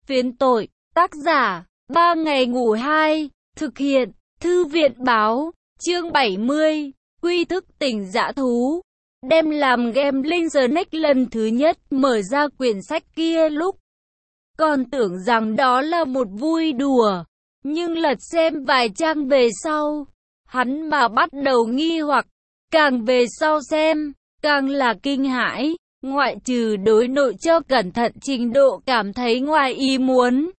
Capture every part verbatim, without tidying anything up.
Phiến tội, tác giả, ba ngày ngủ hai, thực hiện, thư viện báo, chương bảy mươi, quy thức tỉnh dã thú. Đem làm Gambling The Next lần thứ nhất mở ra quyển sách kia lúc còn tưởng rằng đó là một vui đùa, nhưng lật xem vài trang về sau, hắn mà bắt đầu nghi hoặc, càng về sau xem, càng là kinh hãi, ngoại trừ đối nội cho cẩn thận trình độ cảm thấy ngoài ý muốn.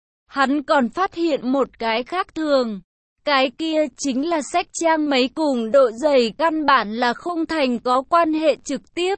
Hắn còn phát hiện một cái khác thường, cái kia chính là sách trang mấy cùng độ dày căn bản là không thành có quan hệ trực tiếp.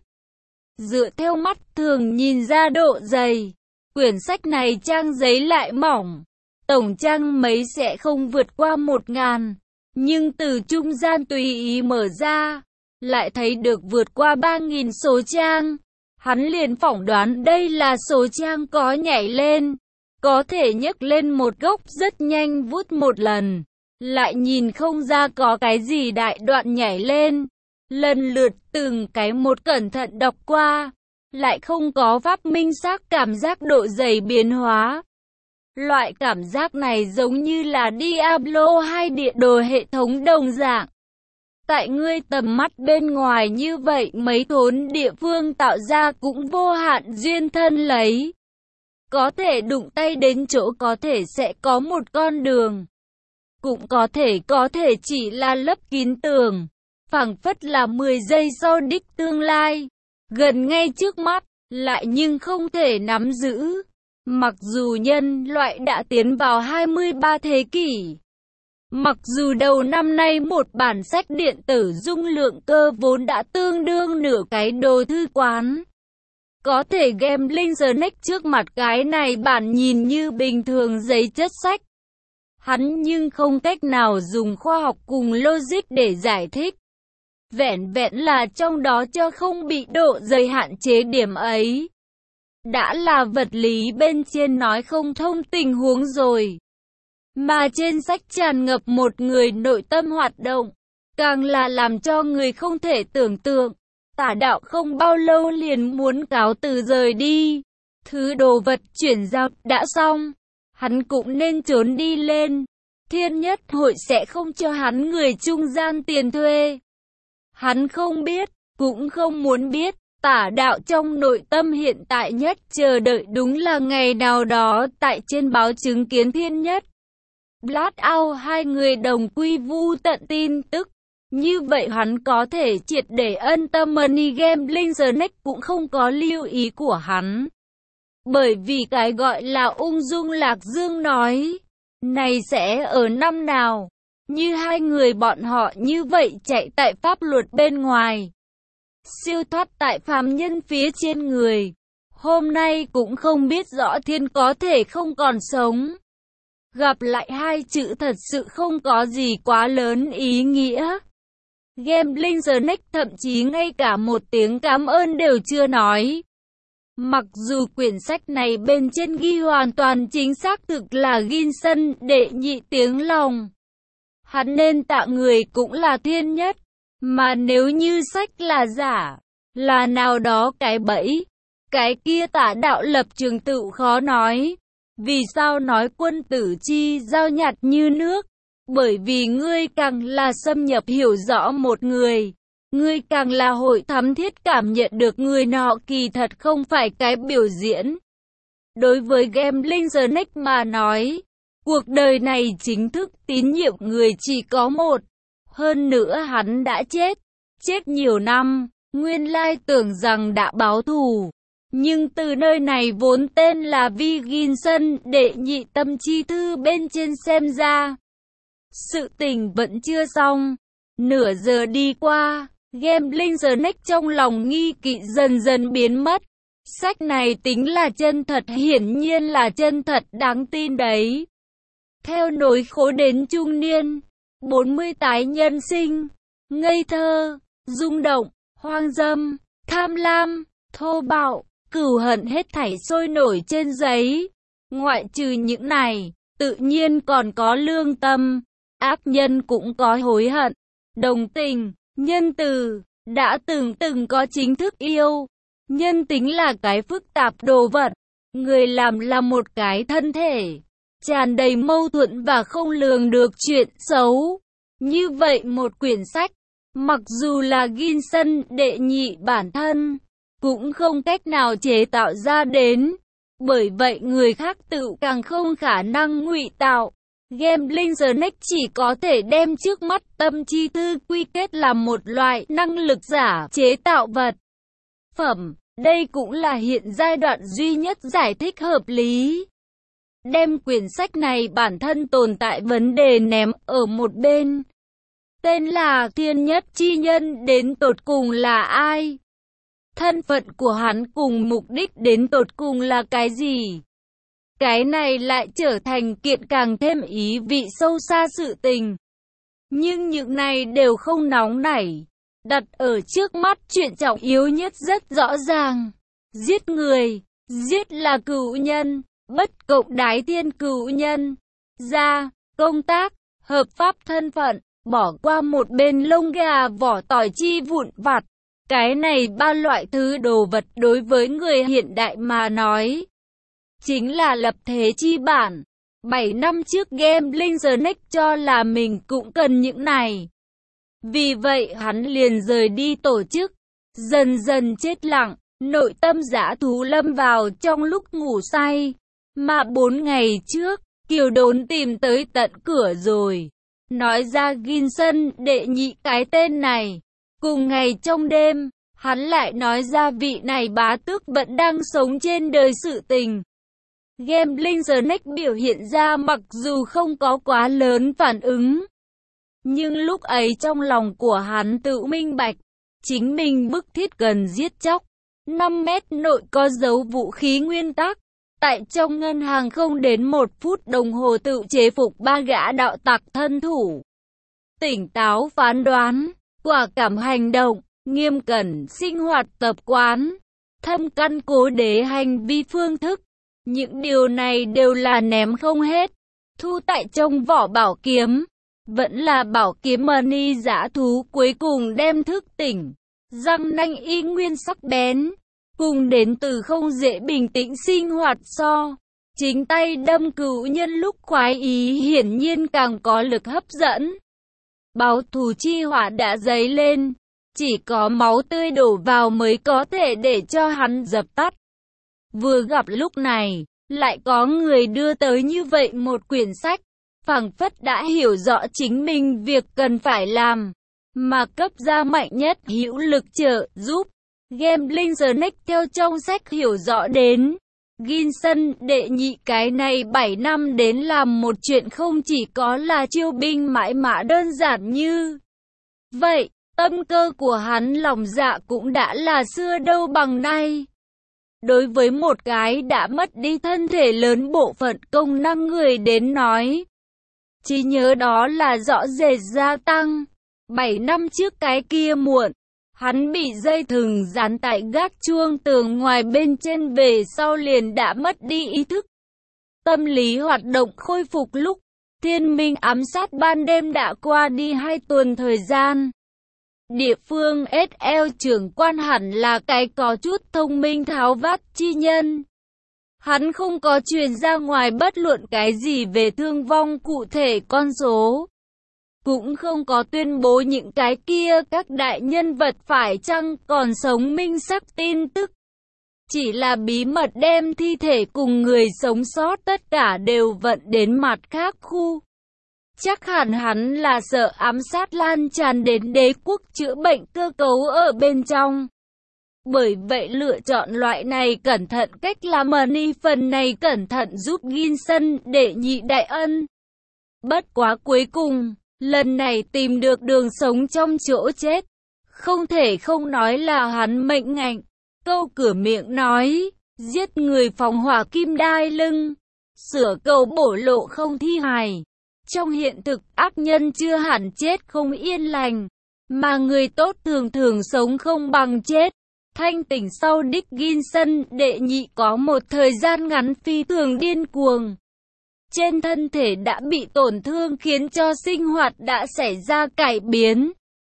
Dựa theo mắt thường nhìn ra độ dày, quyển sách này trang giấy lại mỏng, tổng trang mấy sẽ không vượt qua một ngàn, nhưng từ trung gian tùy ý mở ra, lại thấy được vượt qua ba nghìn số trang. Hắn liền phỏng đoán đây là số trang có nhảy lên, có thể nhấc lên một gốc rất nhanh vút một lần, lại nhìn không ra có cái gì đại đoạn nhảy lên. Lần lượt từng cái một cẩn thận đọc qua, lại không có pháp minh xác cảm giác độ dày biến hóa. Loại cảm giác này giống như là Diablo hai địa đồ hệ thống đồng dạng. Tại ngươi tầm mắt bên ngoài như vậy mấy thốn địa phương tạo ra cũng vô hạn duyên thân lấy. Có thể đụng tay đến chỗ có thể sẽ có một con đường. Cũng có thể có thể chỉ là lấp kín tường. Phảng phất là mười giây sau đích tương lai. Gần ngay trước mắt, lại nhưng không thể nắm giữ. Mặc dù nhân loại đã tiến vào hai mươi ba thế kỷ. Mặc dù đầu năm nay một bản sách điện tử dung lượng cơ vốn đã tương đương nửa cái đồ thư quán. Có thể Gambling The Next trước mặt cái này bản nhìn như bình thường giấy chất sách. Hắn nhưng không cách nào dùng khoa học cùng logic để giải thích. Vẹn vẹn là trong đó cho không bị độ dày hạn chế điểm ấy. Đã là vật lý bên trên nói không thông tình huống rồi. Mà trên sách tràn ngập một người nội tâm hoạt động, càng là làm cho người không thể tưởng tượng. Tả đạo không bao lâu liền muốn cáo từ rời đi. Thứ đồ vật chuyển giao đã xong, hắn cũng nên trốn đi lên. Thiên nhất hội sẽ không cho hắn người trung gian tiền thuê. Hắn không biết, cũng không muốn biết. Tả đạo trong nội tâm hiện tại nhất chờ đợi đúng là ngày nào đó tại trên báo chứng kiến thiên nhất. Blackout hai người đồng quy vu tận tin tức. Như vậy hắn có thể triệt để ân tâm. Money Gambling The Next cũng không có lưu ý của hắn. Bởi vì cái gọi là ung dung lạc dương nói, này sẽ ở năm nào, như hai người bọn họ như vậy chạy tại pháp luật bên ngoài. Siêu thoát tại phàm nhân phía trên người. Hôm nay cũng không biết rõ thiên có thể không còn sống. Gặp lại hai chữ thật sự không có gì quá lớn ý nghĩa. Gambling The Next thậm chí ngay cả một tiếng cảm ơn đều chưa nói. Mặc dù quyển sách này bên trên ghi hoàn toàn chính xác thực là Ginson đệ nhị tiếng lòng. Hắn nên tạ người cũng là thiên nhất. Mà nếu như sách là giả, là nào đó cái bẫy, cái kia tả đạo lập trường tự khó nói. Vì sao nói quân tử chi giao nhạt như nước? Bởi vì ngươi càng là xâm nhập hiểu rõ một người, ngươi càng là hội thắm thiết cảm nhận được người nọ kỳ thật không phải cái biểu diễn. Đối với Gambling The Next mà nói, cuộc đời này chính thức tín nhiệm người chỉ có một. Hơn nữa hắn đã chết, chết nhiều năm, nguyên lai tưởng rằng đã báo thù. Nhưng từ nơi này vốn tên là Vi Ginson đệ nhị tâm chi thư bên trên xem ra. Sự tình vẫn chưa xong. Nửa giờ đi qua, Gambling The Next trong lòng nghi kỵ dần dần biến mất. Sách này tính là chân thật, hiển nhiên là chân thật đáng tin đấy. Theo nối khố đến trung niên, bốn mươi tái nhân sinh, ngây thơ, rung động, hoang dâm, tham lam, thô bạo, cừu hận hết thảy sôi nổi trên giấy. Ngoại trừ những này, tự nhiên còn có lương tâm, ác nhân cũng có hối hận, đồng tình, nhân từ, đã từng từng có chính thức yêu. Nhân tính là cái phức tạp đồ vật, Người làm là một cái thân thể, tràn đầy mâu thuẫn và không lường được chuyện xấu. Như vậy một quyển sách, mặc dù là Gibson đệ nhị bản thân, cũng không cách nào chế tạo ra đến. Bởi vậy người khác tự càng không khả năng ngụy tạo. Gambling Snake chỉ có thể đem trước mắt tâm chi thư quy kết làm một loại năng lực giả chế tạo vật phẩm. Đây cũng là hiện giai đoạn duy nhất giải thích hợp lý. Đem quyển sách này bản thân tồn tại vấn đề ném ở một bên. Tên là Thiên Nhất Chi Nhân đến tột cùng là ai? Thân phận của hắn cùng mục đích đến tột cùng là cái gì? Cái này lại trở thành kiện càng thêm ý vị sâu xa sự tình. Nhưng những này đều không nóng nảy. Đặt ở trước mắt chuyện trọng yếu nhất rất rõ ràng. Giết người, giết là cửu nhân, bất cộng đái thiên cửu nhân. Ra, công tác, hợp pháp thân phận, bỏ qua một bên lông gà vỏ tỏi chi vụn vặt. Cái này ba loại thứ đồ vật đối với người hiện đại mà nói, chính là lập thế chi bản. Bảy năm trước Gambling Snake cho là mình cũng cần những này. Vì vậy hắn liền rời đi tổ chức, dần dần chết lặng, nội tâm dã thú lâm vào trong lúc ngủ say. Mà bốn ngày trước, Kiều Đốn tìm tới tận cửa rồi, nói ra Gibson đệ nhị cái tên này. Cùng ngày trong đêm, hắn lại nói ra vị này bá tước vẫn đang sống trên đời sự tình. Gambling Snake biểu hiện ra mặc dù không có quá lớn phản ứng, nhưng lúc ấy trong lòng của hắn tự minh bạch, chính mình bức thiết cần giết chóc. năm mét nội có dấu vũ khí nguyên tắc, tại trong ngân hàng không đến một phút đồng hồ tự chế phục ba gã đạo tặc thân thủ. Tỉnh táo phán đoán, quả cảm hành động, nghiêm cẩn sinh hoạt tập quán, thâm căn cố đế hành vi phương thức. Những điều này đều là ném không hết, thu tại trong vỏ bảo kiếm. Vẫn là bảo kiếm money dã thú cuối cùng đem thức tỉnh, răng nanh y nguyên sắc bén, cùng đến từ không dễ bình tĩnh sinh hoạt so. Chính tay đâm cửu nhân lúc khoái ý hiển nhiên càng có lực hấp dẫn. Báo thù chi hỏa đã dấy lên, chỉ có máu tươi đổ vào mới có thể để cho hắn dập tắt. Vừa gặp lúc này, lại có người đưa tới như vậy một quyển sách, phảng phất đã hiểu rõ chính mình việc cần phải làm, mà cấp ra mạnh nhất hữu lực trợ giúp. Gambling Snake theo trong sách hiểu rõ đến, Gibson đệ nhị cái này bảy năm đến làm một chuyện không chỉ có là chiêu binh mãi mã đơn giản như vậy, tâm cơ của hắn lòng dạ cũng đã là xưa đâu bằng nay. Đối với một cái đã mất đi thân thể lớn bộ phận công năng người đến nói, trí nhớ đó là rõ rệt gia tăng. Bảy năm trước cái kia muộn, hắn bị dây thừng dán tại gác chuông tường ngoài bên trên về sau liền đã mất đi ý thức. Tâm lý hoạt động khôi phục lúc thiên minh ám sát ban đêm đã qua đi hai tuần thời gian. Địa phương ét lờ trưởng quan hẳn là cái có chút thông minh tháo vát chi nhân. Hắn không có truyền ra ngoài bất luận cái gì về thương vong cụ thể con số. Cũng không có tuyên bố những cái kia các đại nhân vật phải chăng còn sống minh sắc tin tức. Chỉ là bí mật đem thi thể cùng người sống sót tất cả đều vận đến mặt khác khu. Chắc hẳn hắn là sợ ám sát lan tràn đến đế quốc chữa bệnh cơ cấu ở bên trong. Bởi vậy lựa chọn loại này cẩn thận cách làm money phần này cẩn thận giúp Gibson để nhị đại ân. Bất quá cuối cùng, lần này tìm được đường sống trong chỗ chết. Không thể không nói là hắn mệnh ngạnh. Câu cửa miệng nói, giết người phóng hỏa kim đai lưng. Sửa câu bổ lộ không thi hài. Trong hiện thực, ác nhân chưa hẳn chết không yên lành, mà người tốt thường thường sống không bằng chết. Thanh tỉnh sau đích Gibson đệ nhị có một thời gian ngắn phi thường điên cuồng. Trên thân thể đã bị tổn thương khiến cho sinh hoạt đã xảy ra cải biến.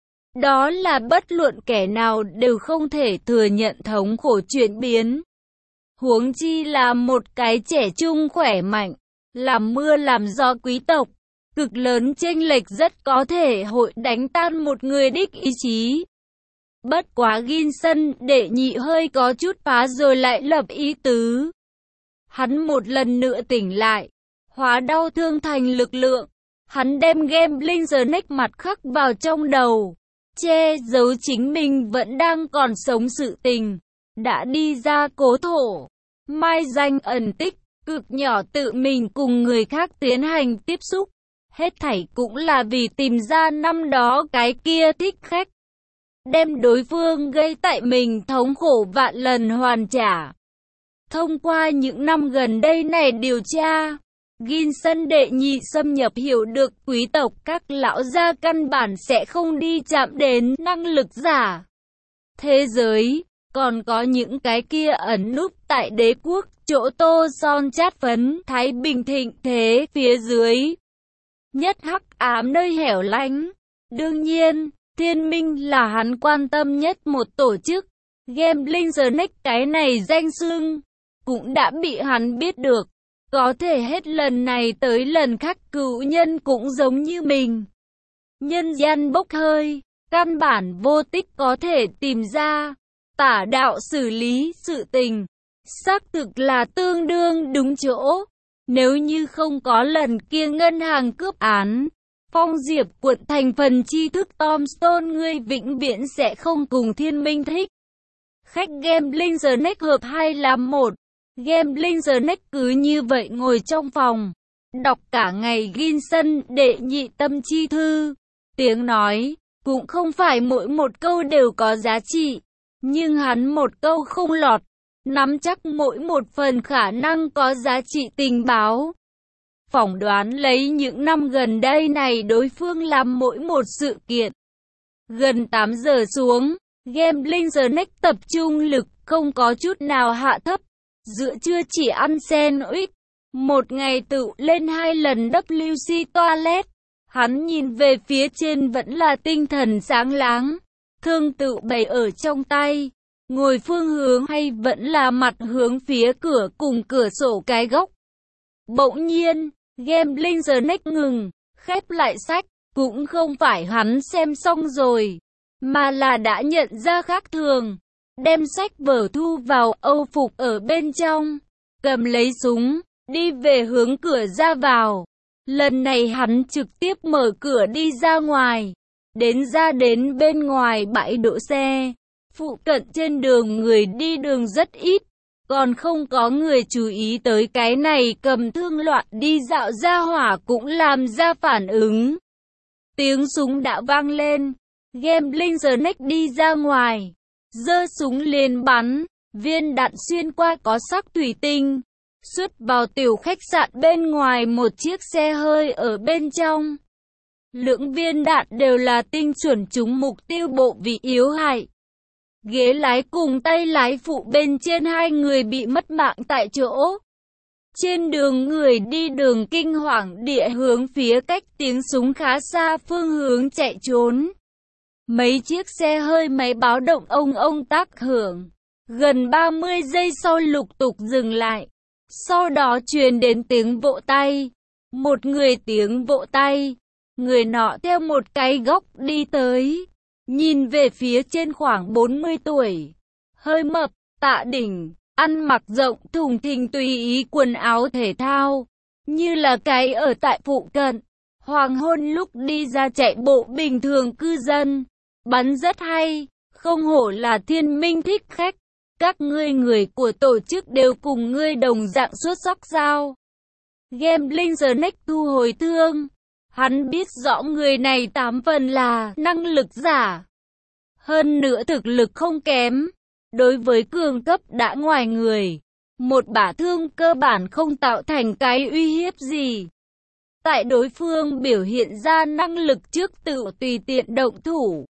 Đó là bất luận kẻ nào đều không thể thừa nhận thống khổ chuyển biến. Huống chi là một cái trẻ trung khỏe mạnh, làm mưa làm gió quý tộc. Cực lớn chênh lệch rất có thể hội đánh tan một người đích ý chí. Bất quá Ginson đệ nhị hơi có chút phá rồi lại lập ý tứ. Hắn một lần nữa tỉnh lại, hóa đau thương thành lực lượng. Hắn đem Gambling The Next mặt khắc vào trong đầu, che giấu chính mình vẫn đang còn sống sự tình. Đã đi ra cố thổ, mai danh ẩn tích, cực nhỏ tự mình cùng người khác tiến hành tiếp xúc. Hết thảy cũng là vì tìm ra năm đó cái kia thích khách. Đem đối phương gây tại mình thống khổ vạn lần hoàn trả. Thông qua những năm gần đây này điều tra, Ginson đệ nhị xâm nhập hiểu được quý tộc các lão gia căn bản sẽ không đi chạm đến năng lực giả. Thế giới, còn có những cái kia ẩn núp tại đế quốc, chỗ tô son chát phấn, Thái Bình thịnh thế phía dưới. Nhất hắc ám nơi hẻo lánh. Đương nhiên, Thiên Minh là hắn quan tâm nhất một tổ chức. Gambling The Next cái này danh xưng cũng đã bị hắn biết được. Có thể hết lần này tới lần khác cựu nhân cũng giống như mình. Nhân gian bốc hơi, căn bản vô tích có thể tìm ra. Tả đạo xử lý sự tình, xác thực là tương đương đúng chỗ. Nếu như không có lần kia ngân hàng cướp án, Phong Diệp quận thành phần tri thức Tombstone ngươi vĩnh viễn sẽ không cùng Thiên Minh thích. Khách Gambling The Next hợp hai làm một. Gambling The Next cứ như vậy ngồi trong phòng, đọc cả ngày Ginson đệ nhị tâm chi thư. Tiếng nói, cũng không phải mỗi một câu đều có giá trị, nhưng hắn một câu không lọt, nắm chắc mỗi một phần khả năng có giá trị tình báo. Phỏng đoán lấy những năm gần đây này đối phương làm mỗi một sự kiện. Gần tám giờ xuống, Gambling The Next tập trung lực không có chút nào hạ thấp. Giữa trưa chỉ ăn sandwich, một ngày tự lên hai lần W C toilet. Hắn nhìn về phía trên vẫn là tinh thần sáng láng, thương tự bày ở trong tay, ngồi phương hướng hay vẫn là mặt hướng phía cửa cùng cửa sổ cái góc. Bỗng nhiên, Gambling The Next ngừng, khép lại sách, cũng không phải hắn xem xong rồi, mà là đã nhận ra khác thường. Đem sách vở thu vào âu phục ở bên trong, cầm lấy súng, đi về hướng cửa ra vào. Lần này hắn trực tiếp mở cửa đi ra ngoài, đến ra đến bên ngoài bãi đỗ xe. Phụ cận trên đường người đi đường rất ít, còn không có người chú ý tới cái này cầm thương loạn đi dạo ra hỏa cũng làm ra phản ứng. Tiếng súng đã vang lên, Gambling The Next đi ra ngoài. Giơ súng liền bắn, viên đạn xuyên qua có sắc thủy tinh, xuất vào tiểu khách sạn bên ngoài một chiếc xe hơi ở bên trong. Lưỡng viên đạn đều là tinh chuẩn trúng mục tiêu bộ vị yếu hại. Ghế lái cùng tay lái phụ bên trên hai người bị mất mạng tại chỗ. Trên đường người đi đường kinh hoàng địa hướng phía cách tiếng súng khá xa phương hướng chạy trốn. Mấy chiếc xe hơi máy báo động ông ông tác hưởng. Gần ba mươi giây sau lục tục dừng lại. Sau đó truyền đến tiếng vỗ tay. Một người tiếng vỗ tay. Người nọ theo một cái góc đi tới. Nhìn về phía trên khoảng bốn mươi tuổi. Hơi mập, Tạ Đỉnh. Ăn mặc rộng thùng thình tùy ý quần áo thể thao. Như là cái ở tại phụ cận. Hoàng hôn lúc đi ra chạy bộ bình thường cư dân. Bắn rất hay, không hổ là Thiên Minh thích khách. Các ngươi người của tổ chức đều cùng ngươi đồng dạng xuất sắc sao? Gambling The Next thu hồi thương. Hắn biết rõ người này tám phần là năng lực giả. Hơn nữa thực lực không kém. Đối với cường cấp đã ngoài người, một bả thương cơ bản không tạo thành cái uy hiếp gì. Tại đối phương biểu hiện ra năng lực trước tự tùy tiện động thủ,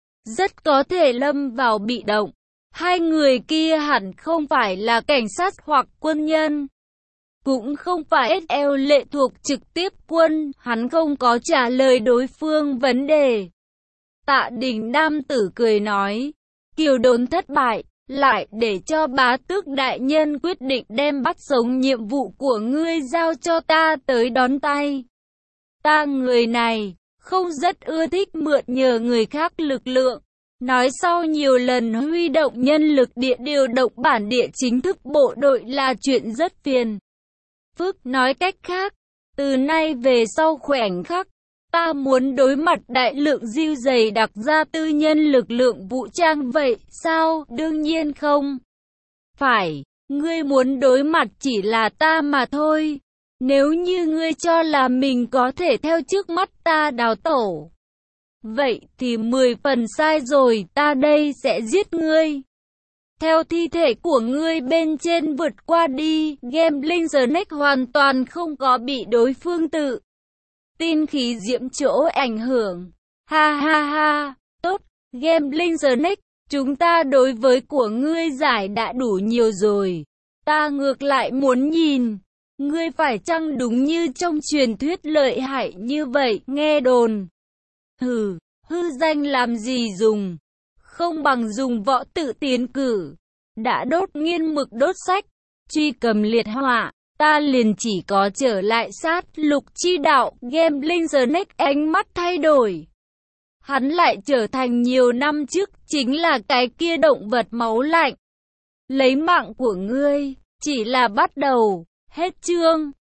rất có thể lâm vào bị động. Hai người kia hẳn không phải là cảnh sát hoặc quân nhân, cũng không phải ét lờ lệ thuộc trực tiếp quân. Hắn không có trả lời đối phương vấn đề. Tạ Đình nam tử cười nói, Kiều đồn thất bại, lại để cho bá tước đại nhân quyết định đem bắt sống nhiệm vụ của ngươi giao cho ta tới đón tay. Ta người này, không rất ưa thích mượn nhờ người khác lực lượng. Nói sau nhiều lần huy động nhân lực địa điều động bản địa chính thức bộ đội là chuyện rất phiền phức. Nói cách khác, từ nay về sau khoảnh khắc, ta muốn đối mặt đại lượng diêu dày đặc ra tư nhân lực lượng vũ trang vậy sao? Đương nhiên không. Phải, ngươi muốn đối mặt chỉ là ta mà thôi. Nếu như ngươi cho là mình có thể theo trước mắt ta đào tổ, vậy thì mười phần sai rồi, ta đây sẽ giết ngươi. Theo thi thể của ngươi bên trên vượt qua đi, Gambling Snake hoàn toàn không có bị đối phương tự tin khí diễm chỗ ảnh hưởng. Ha ha ha, tốt, Gambling Snake, chúng ta đối với của ngươi giải đã đủ nhiều rồi. Ta ngược lại muốn nhìn, ngươi phải chăng đúng như trong truyền thuyết lợi hại như vậy, nghe đồn. Hừ, hư danh làm gì dùng, không bằng dùng võ tự tiến cử. Đã đốt nghiên mực đốt sách, truy cầm liệt hỏa, ta liền chỉ có trở lại sát lục chi đạo. Gambling Snake ánh mắt thay đổi. Hắn lại trở thành nhiều năm trước, chính là cái kia động vật máu lạnh. Lấy mạng của ngươi, chỉ là bắt đầu, hết chương.